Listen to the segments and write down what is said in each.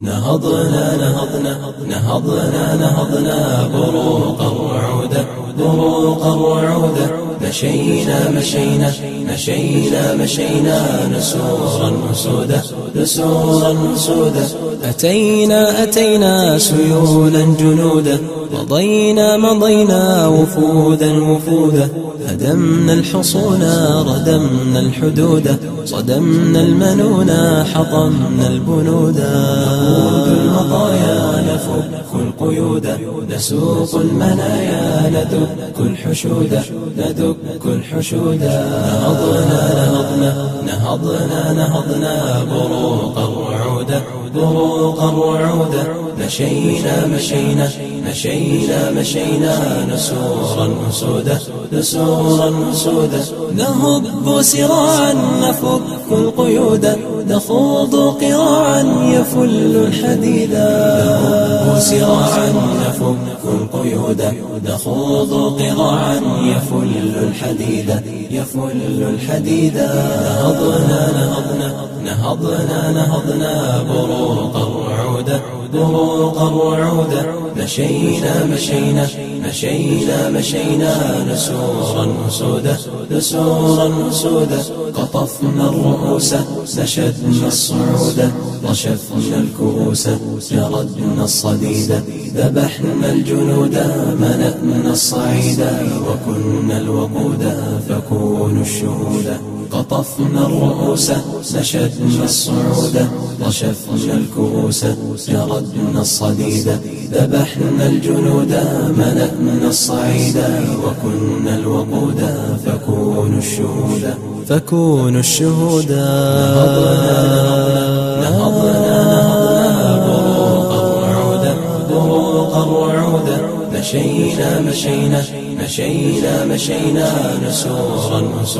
نهضنا بروقا وعودا مشينا نسورا أسودا أتينا سيولا جنودا مضينا وفودا هدمنا الحصون ردمنا الحدود صدمنا المنونا حطمنا البنودا نقود المطايا نفك القيود نسوق المنايا ندك الحشود نهضنا بروقا وعودا مشينا نسورا أسودا نهب سراعا نفك القيود نخوض قراعا يفل الحديدا نهب سراعا نفك القيود نخوض قراعا يفل الحديدا نهضنا بروقا وعودا مشينا نسورا أسودا قطفنا الرؤوس نشدنا الصعود رشفنا الكؤوس جردنا الصديد ذبحنا الجنود ملأنا الصعيد وكنا الوقود فكونوا الشهود قطفنا الرؤوس نشدنا الصعود رشفنا الكؤوس جردنا الصديد ذبحنا الجنود ملأنا الصعيد وكنا الوقود فكونوا الشهود نهضنا بروقا وعودا مشينا نسورا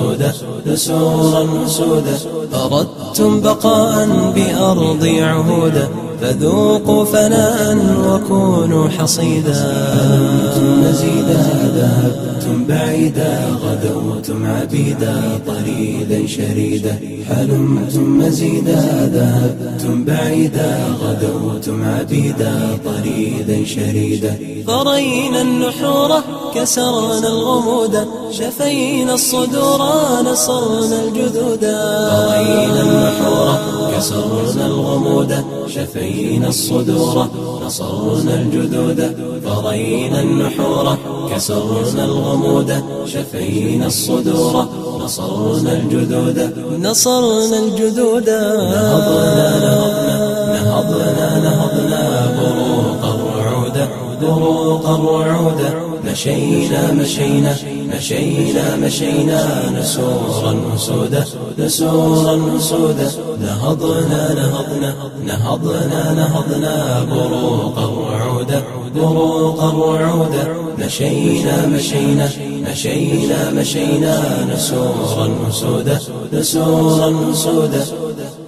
أسودا أردتم بقاء بأرض عهودا فذوقوا فناء وكونوا حصيدا هلمتم مزيدا ذهبتم بعيدا غدوتم عبيدا طريدا شريدا حلمتم مزيدا ذهبتم بعيدا غدوتم عبيدا طريدا شريدا فرينا النحور كسرنا الغمودا شفينا الصدور نصرنا الجدودا فرينا النحور كسرنا الغمودا شفينا الصدور نصرنا الجدود فرينا النحور كسرنا الغمود شفينا الصدور نصرنا الجدود نهضنا بروقا وعودا مشينا نسورا أسودا نهضنا بروقا وعودا مشينا نسورا أسودا